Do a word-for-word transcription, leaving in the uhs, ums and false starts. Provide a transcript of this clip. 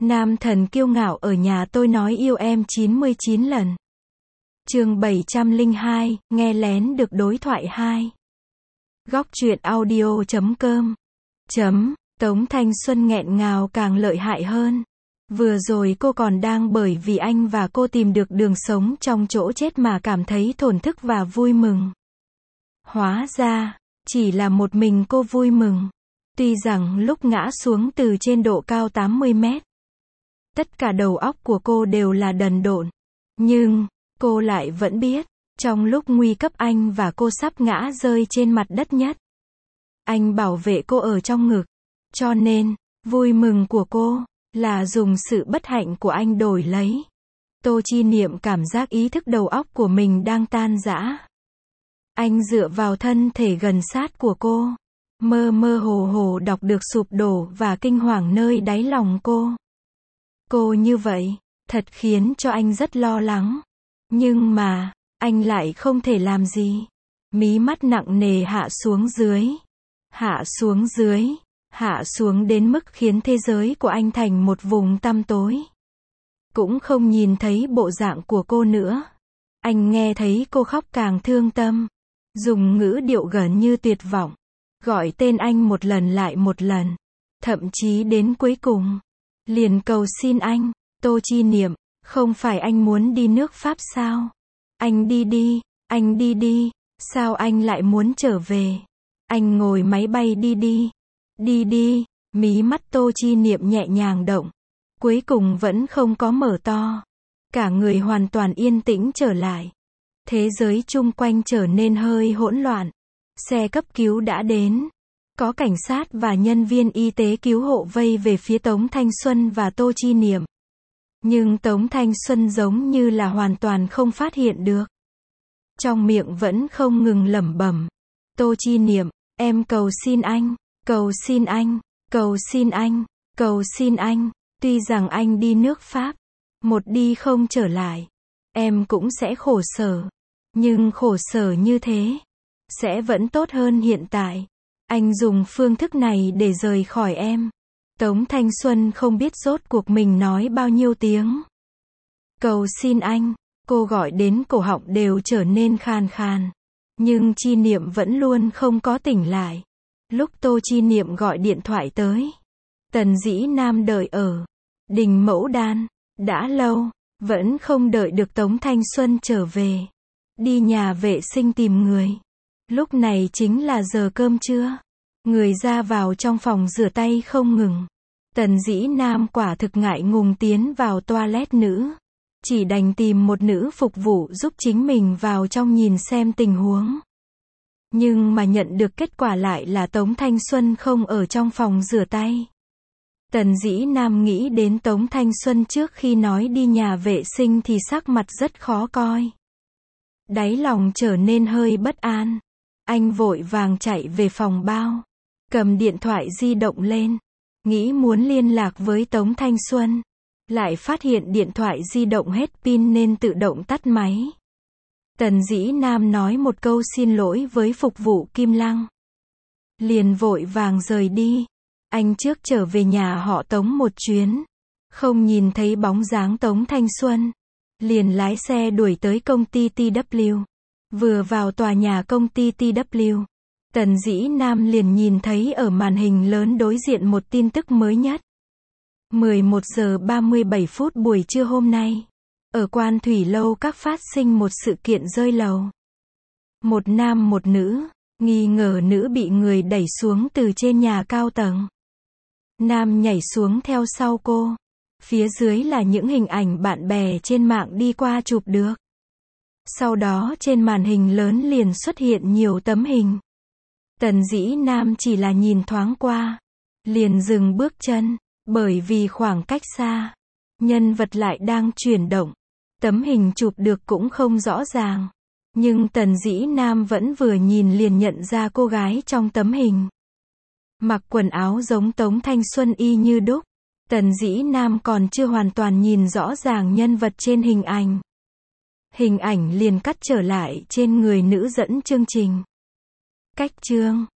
Nam thần kiêu ngạo ở nhà tôi nói yêu em chín mươi chín lần. Chương bảy trăm lẻ hai, nghe lén được đối thoại hai. Góc truyện audio chấm com. Chấm, Tống Thanh Xuân nghẹn ngào càng lợi hại hơn. Vừa rồi cô còn đang bởi vì anh và cô tìm được đường sống trong chỗ chết mà cảm thấy thổn thức và vui mừng. Hóa ra, chỉ là một mình cô vui mừng. Tuy rằng lúc ngã xuống từ trên độ cao tám mươi mét, tất cả đầu óc của cô đều là đần độn. Nhưng, cô lại vẫn biết, trong lúc nguy cấp anh và cô sắp ngã rơi trên mặt đất nhất, anh bảo vệ cô ở trong ngực. Cho nên, vui mừng của cô, là dùng sự bất hạnh của anh đổi lấy. Tô Chi Niệm cảm giác ý thức đầu óc của mình đang tan rã. Anh dựa vào thân thể gần sát của cô, mơ mơ hồ hồ đọc được sụp đổ và kinh hoàng nơi đáy lòng cô. Cô như vậy, thật khiến cho anh rất lo lắng. Nhưng mà, anh lại không thể làm gì. Mí mắt nặng nề hạ xuống dưới. Hạ xuống dưới. Hạ xuống đến mức khiến thế giới của anh thành một vùng tăm tối. Cũng không nhìn thấy bộ dạng của cô nữa. Anh nghe thấy cô khóc càng thương tâm. Dùng ngữ điệu gần như tuyệt vọng. Gọi tên anh một lần lại một lần. Thậm chí đến cuối cùng, liền cầu xin anh, Tô Chi Niệm, không phải anh muốn đi nước Pháp sao? Anh đi đi, anh đi đi, sao anh lại muốn trở về? Anh ngồi máy bay đi đi, đi đi, mí mắt Tô Chi Niệm nhẹ nhàng động, cuối cùng vẫn không có mở to. Cả người hoàn toàn yên tĩnh trở lại. Thế giới chung quanh trở nên hơi hỗn loạn. Xe cấp cứu đã đến. Có cảnh sát và nhân viên y tế cứu hộ vây về phía Tống Thanh Xuân và Tô Chi Niệm. Nhưng Tống Thanh Xuân giống như là hoàn toàn không phát hiện được. Trong miệng vẫn không ngừng lẩm bẩm. Tô Chi Niệm, em cầu xin anh, cầu xin anh, cầu xin anh, cầu xin anh. Tuy rằng anh đi nước Pháp, một đi không trở lại, em cũng sẽ khổ sở. Nhưng khổ sở như thế, sẽ vẫn tốt hơn hiện tại. Anh dùng phương thức này để rời khỏi em. Tống Thanh Xuân không biết rốt cuộc mình nói bao nhiêu tiếng. Cầu xin anh, cô gọi đến cổ họng đều trở nên khan khan. Nhưng Chi Niệm vẫn luôn không có tỉnh lại. Lúc Tô Chi Niệm gọi điện thoại tới, Tần Dĩ Nam đợi ở Đình Mẫu Đan, đã lâu, vẫn không đợi được Tống Thanh Xuân trở về. Đi nhà vệ sinh tìm người. Lúc này chính là giờ cơm trưa. Người ra vào trong phòng rửa tay không ngừng. Tần Dĩ Nam quả thực ngại ngùng tiến vào toilet nữ. Chỉ đành tìm một nữ phục vụ giúp chính mình vào trong nhìn xem tình huống. Nhưng mà nhận được kết quả lại là Tống Thanh Xuân không ở trong phòng rửa tay. Tần Dĩ Nam nghĩ đến Tống Thanh Xuân trước khi nói đi nhà vệ sinh thì sắc mặt rất khó coi. Đáy lòng trở nên hơi bất an. Anh vội vàng chạy về phòng bao. Cầm điện thoại di động lên. Nghĩ muốn liên lạc với Tống Thanh Xuân. Lại phát hiện điện thoại di động hết pin nên tự động tắt máy. Tần Dĩ Nam nói một câu xin lỗi với phục vụ Kim Lăng. Liền vội vàng rời đi. Anh trước trở về nhà họ Tống một chuyến. Không nhìn thấy bóng dáng Tống Thanh Xuân. Liền lái xe đuổi tới công ty tê vê. Vừa vào tòa nhà công ty tê vê, Tần Dĩ Nam liền nhìn thấy ở màn hình lớn đối diện một tin tức mới nhất. mười một giờ ba mươi bảy phút buổi trưa hôm nay, ở Quan Thủy Lâu các phát sinh một sự kiện rơi lầu. Một nam một nữ, nghi ngờ nữ bị người đẩy xuống từ trên nhà cao tầng. Nam nhảy xuống theo sau cô. Phía dưới là những hình ảnh bạn bè trên mạng đi qua chụp được. Sau đó trên màn hình lớn liền xuất hiện nhiều tấm hình. Tần Dĩ Nam chỉ là nhìn thoáng qua, liền dừng bước chân, bởi vì khoảng cách xa, nhân vật lại đang chuyển động. Tấm hình chụp được cũng không rõ ràng. Nhưng Tần Dĩ Nam vẫn vừa nhìn liền nhận ra cô gái trong tấm hình. Mặc quần áo giống Tống Thanh Xuân y như đúc. Tần Dĩ Nam còn chưa hoàn toàn nhìn rõ ràng nhân vật trên hình ảnh. Hình ảnh liền cắt trở lại trên người nữ dẫn chương trình. Cách chương